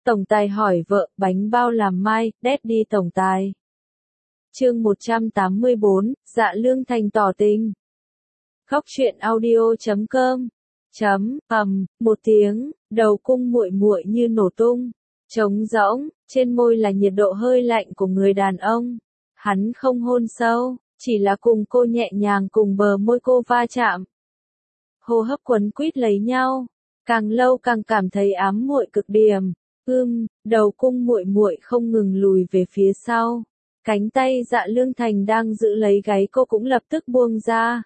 Tổng tài hỏi vợ, bánh bao làm mai, Daddy tổng tài. Chương 184, Dạ Lương Thành tỏ tình. Khóc chuyện audio.com. Một tiếng, đầu cung muội muội như nổ tung, trống rỗng, trên môi là nhiệt độ hơi lạnh của người đàn ông. Hắn không hôn sâu, chỉ là cùng cô nhẹ nhàng cùng bờ môi cô va chạm. Hô hấp quấn quýt lấy nhau, càng lâu càng cảm thấy ám muội cực điểm. Đầu cung muội muội không ngừng lùi về phía sau. Cánh tay Dạ Lương Thành đang giữ lấy gáy cô cũng lập tức buông ra,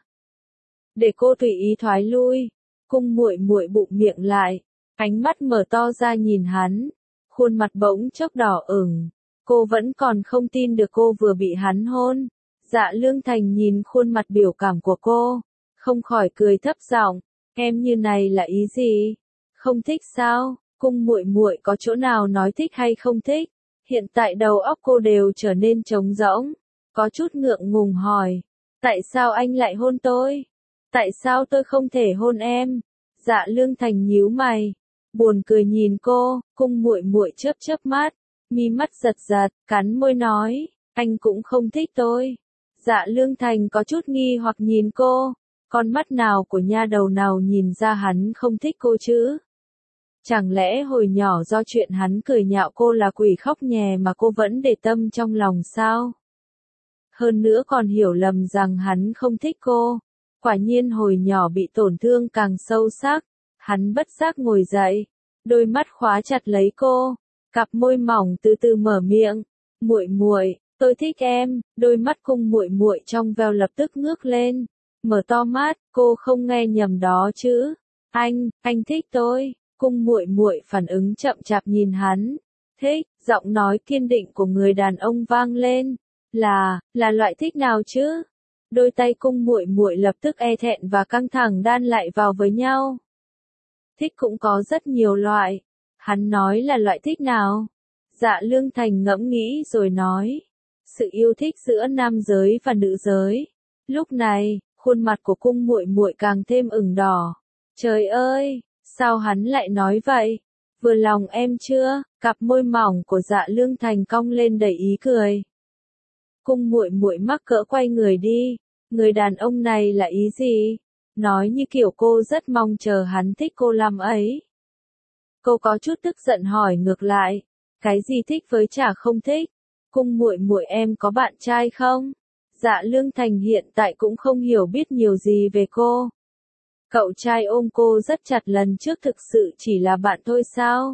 để cô tùy ý thoái lui. Cung muội muội bụng miệng lại, ánh mắt mở to ra nhìn hắn, khuôn mặt bỗng chốc đỏ ửng. Cô vẫn còn không tin được cô vừa bị hắn hôn. Dạ Lương Thành nhìn khuôn mặt biểu cảm của cô, không khỏi cười thấp giọng, em như này là ý gì? Không thích sao? Cung muội muội có chỗ nào nói thích hay không thích? Hiện tại đầu óc cô đều trở nên trống rỗng, có chút ngượng ngùng hỏi, tại sao anh lại hôn tôi? Tại sao tôi không thể hôn em? Dạ Lương Thành nhíu mày, buồn cười nhìn cô. Cung muội muội chớp chớp mắt, mi mắt giật giật, cắn môi nói, anh cũng không thích tôi. Dạ Lương Thành có chút nghi hoặc nhìn cô, con mắt nào của nha đầu nào nhìn ra hắn không thích cô chứ? Chẳng lẽ hồi nhỏ do chuyện hắn cười nhạo cô là quỷ khóc nhè mà cô vẫn để tâm trong lòng sao? Hơn nữa còn hiểu lầm rằng hắn không thích cô. Quả nhiên hồi nhỏ bị tổn thương càng sâu sắc. Hắn bất giác ngồi dậy, đôi mắt khóa chặt lấy cô, cặp môi mỏng từ từ mở miệng, "Muội muội, tôi thích em." Đôi mắt cung muội muội trong veo lập tức ngước lên, mở to mắt, cô không nghe nhầm đó chứ? Anh thích tôi." Cung muội muội phản ứng chậm chạp nhìn hắn. "Thích?" Giọng nói kiên định của người đàn ông vang lên. Là loại thích nào chứ?" Đôi tay cung muội muội lập tức e thẹn và căng thẳng đan lại vào với nhau. Thích cũng có rất nhiều loại. Hắn nói là loại thích nào? Dạ Lương Thành ngẫm nghĩ rồi nói, sự yêu thích giữa nam giới và nữ giới. Lúc này, khuôn mặt của cung muội muội càng thêm ửng đỏ. Trời ơi, sao hắn lại nói vậy? Vừa lòng em chưa? Cặp môi mỏng của Dạ Lương Thành cong lên đầy ý cười. Cung muội muội mắc cỡ quay người đi. Người đàn ông này là ý gì? Nói như kiểu cô rất mong chờ hắn thích cô lắm ấy. Cô có chút tức giận hỏi ngược lại, cái gì thích với chả không thích? Cung muội muội em có bạn trai không? Dạ Lương Thành hiện tại cũng không hiểu biết nhiều gì về cô. Cậu trai ôm cô rất chặt lần trước thực sự chỉ là bạn thôi sao?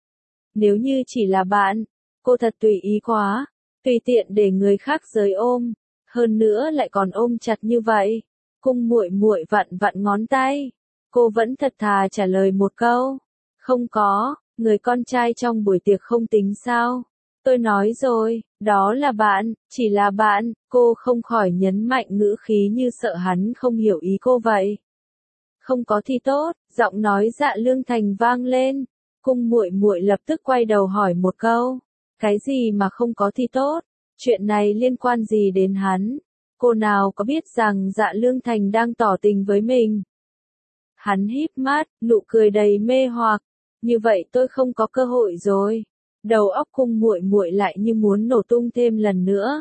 Nếu như chỉ là bạn, cô thật tùy ý quá, tùy tiện để người khác giới ôm, hơn nữa lại còn ôm chặt như vậy. Cung muội muội vặn vặn ngón tay, cô vẫn thật thà trả lời một câu, không có, người con trai trong buổi tiệc không tính sao? Tôi nói rồi, đó là bạn, chỉ là bạn. Cô không khỏi nhấn mạnh ngữ khí như sợ hắn không hiểu ý cô vậy. Không có thì tốt, giọng nói Dạ Lương Thành vang lên. Cung muội muội lập tức quay đầu hỏi một câu, cái gì mà không có thì tốt? Chuyện này liên quan gì đến hắn? Cô nào có biết rằng Dạ Lương Thành đang tỏ tình với mình? Hắn híp mắt, nụ cười đầy mê hoặc. Như vậy tôi không có cơ hội rồi. Đầu óc cung muội muội lại như muốn nổ tung thêm lần nữa.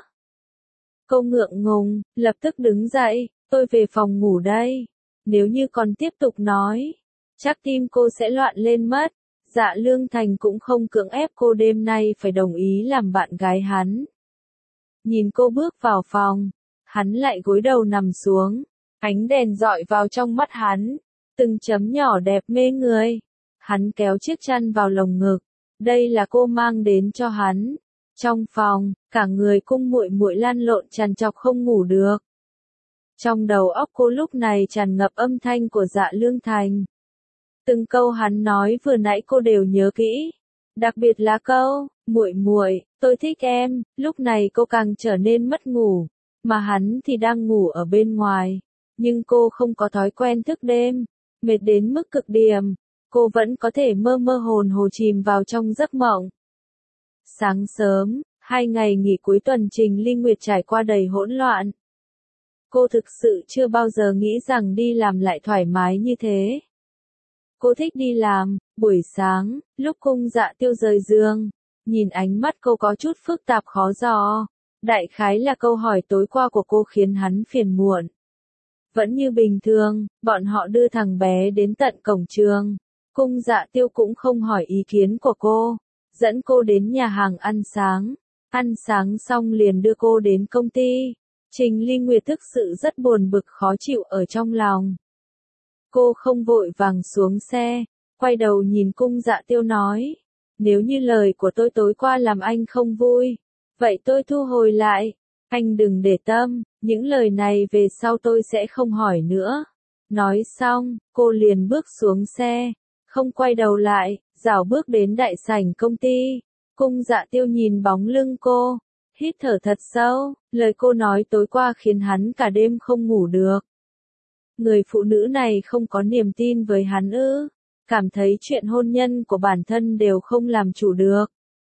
Cô ngượng ngùng, lập tức đứng dậy, tôi về phòng ngủ đây. Nếu như còn tiếp tục nói, chắc tim cô sẽ loạn lên mất. Dạ Lương Thành cũng không cưỡng ép cô đêm nay phải đồng ý làm bạn gái hắn. Nhìn cô bước vào phòng, hắn lại gối đầu nằm xuống, ánh đèn dọi vào trong mắt hắn, từng chấm nhỏ đẹp mê người. Hắn kéo chiếc chăn vào lồng ngực, đây là cô mang đến cho hắn. Trong phòng, cả người cung muội muội lăn lộn trằn trọc không ngủ được. Trong đầu óc cô lúc này tràn ngập âm thanh của Dạ Lương Thành. Từng câu hắn nói vừa nãy cô đều nhớ kỹ, đặc biệt là câu, muội muội, tôi thích em. Lúc này cô càng trở nên mất ngủ, mà hắn thì đang ngủ ở bên ngoài. Nhưng cô không có thói quen thức đêm, mệt đến mức cực điểm, cô vẫn có thể mơ mơ hồn hồ chìm vào trong giấc mộng. Sáng sớm, 2 ngày nghỉ cuối tuần Trình Linh Nguyệt trải qua đầy hỗn loạn. Cô thực sự chưa bao giờ nghĩ rằng đi làm lại thoải mái như thế. Cô thích đi làm, buổi sáng, lúc Cung Dạ Tiêu rời giường, nhìn ánh mắt cô có chút phức tạp khó dò. Đại khái là câu hỏi tối qua của cô khiến hắn phiền muộn. Vẫn như bình thường, bọn họ đưa thằng bé đến tận cổng trường. Cung Dạ Tiêu cũng không hỏi ý kiến của cô, dẫn cô đến nhà hàng ăn sáng. Ăn sáng xong liền đưa cô đến công ty. Trình Ly Nguyệt thực sự rất buồn bực khó chịu ở trong lòng. Cô không vội vàng xuống xe, quay đầu nhìn Cung Dạ Tiêu nói. Nếu như lời của tôi tối qua làm anh không vui, vậy tôi thu hồi lại. Anh đừng để tâm, những lời này về sau tôi sẽ không hỏi nữa. Nói xong, cô liền bước xuống xe, không quay đầu lại, rảo bước đến đại sảnh công ty. Cung Dạ Tiêu nhìn bóng lưng cô, hít thở thật sâu, lời cô nói tối qua khiến hắn cả đêm không ngủ được. Người phụ nữ này không có niềm tin với hắn ư, cảm thấy chuyện hôn nhân của bản thân đều không làm chủ được.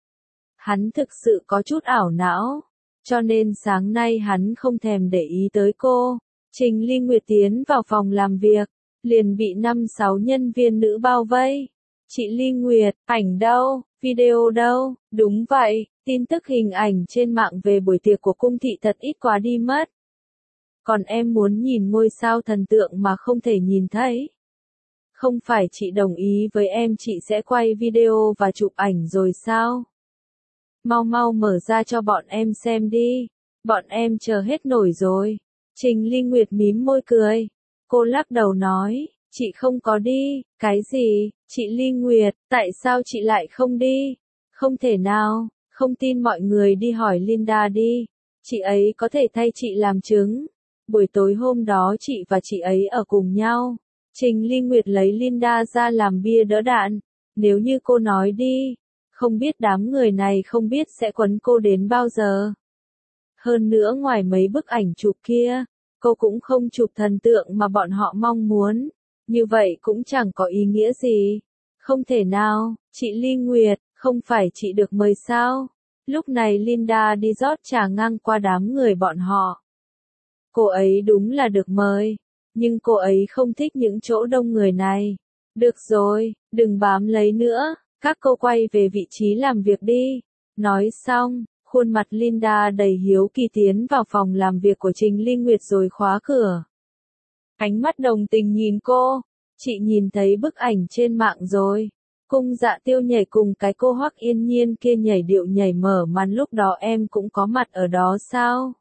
Hắn thực sự có chút ảo não, cho nên sáng nay hắn không thèm để ý tới cô. Trình Ly Nguyệt tiến vào phòng làm việc, liền bị 5-6 nhân viên nữ bao vây. Chị Ly Nguyệt, ảnh đâu, video đâu? Đúng vậy, tin tức hình ảnh trên mạng về buổi tiệc của cung thị thật ít quá đi mất. Còn em muốn nhìn ngôi sao thần tượng mà không thể nhìn thấy. Không phải chị đồng ý với em chị sẽ quay video và chụp ảnh rồi sao? Mau mau mở ra cho bọn em xem đi. Bọn em chờ hết nổi rồi. Trình Ly Nguyệt mím môi cười. Cô lắc đầu nói, chị không có đi. Cái gì? Chị Ly Nguyệt, tại sao chị lại không đi? Không thể nào, không tin mọi người đi hỏi Linda đi. Chị ấy có thể thay chị làm chứng. Buổi tối hôm đó chị và chị ấy ở cùng nhau. Trình Ly Nguyệt lấy Linda ra làm bia đỡ đạn. Nếu như cô nói đi, không biết đám người này không biết sẽ quấn cô đến bao giờ. Hơn nữa ngoài mấy bức ảnh chụp kia, cô cũng không chụp thần tượng mà bọn họ mong muốn. Như vậy cũng chẳng có ý nghĩa gì. Không thể nào, chị Ly Nguyệt, không phải chị được mời sao? Lúc này Linda đi rót trà ngang qua đám người bọn họ. Cô ấy đúng là được mời, nhưng cô ấy không thích những chỗ đông người này. Được rồi, đừng bám lấy nữa, các cô quay về vị trí làm việc đi. Nói xong, khuôn mặt Linda đầy hiếu kỳ tiến vào phòng làm việc của Trình Ly Nguyệt rồi khóa cửa. Ánh mắt đồng tình nhìn cô, chị nhìn thấy bức ảnh trên mạng rồi. Cung Dạ Tiêu nhảy cùng cái cô Hoắc Yên Nhiên kia nhảy điệu nhảy mở màn lúc đó em cũng có mặt ở đó sao?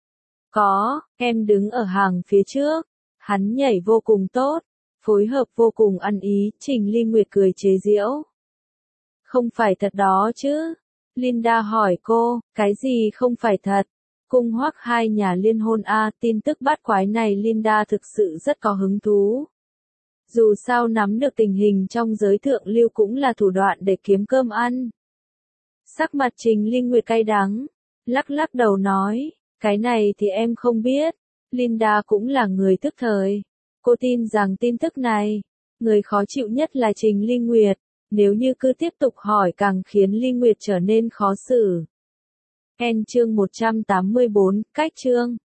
Có, em đứng ở hàng phía trước. Hắn nhảy vô cùng tốt, phối hợp vô cùng ăn ý, Trình Ly Nguyệt cười chế giễu. Không phải thật đó chứ? Linda hỏi cô, cái gì không phải thật? Cung Hoắc hai nhà liên hôn tin tức bát quái này Linda thực sự rất có hứng thú. Dù sao nắm được tình hình trong giới thượng lưu cũng là thủ đoạn để kiếm cơm ăn. Sắc mặt Trình Ly Nguyệt cay đắng, lắc lắc đầu nói, cái này thì em không biết. Linda cũng là người tức thời. Cô tin rằng tin tức này, người khó chịu nhất là Trình Ly Nguyệt. Nếu như cứ tiếp tục hỏi càng khiến Ly Nguyệt trở nên khó xử. Chương 184, cách chương.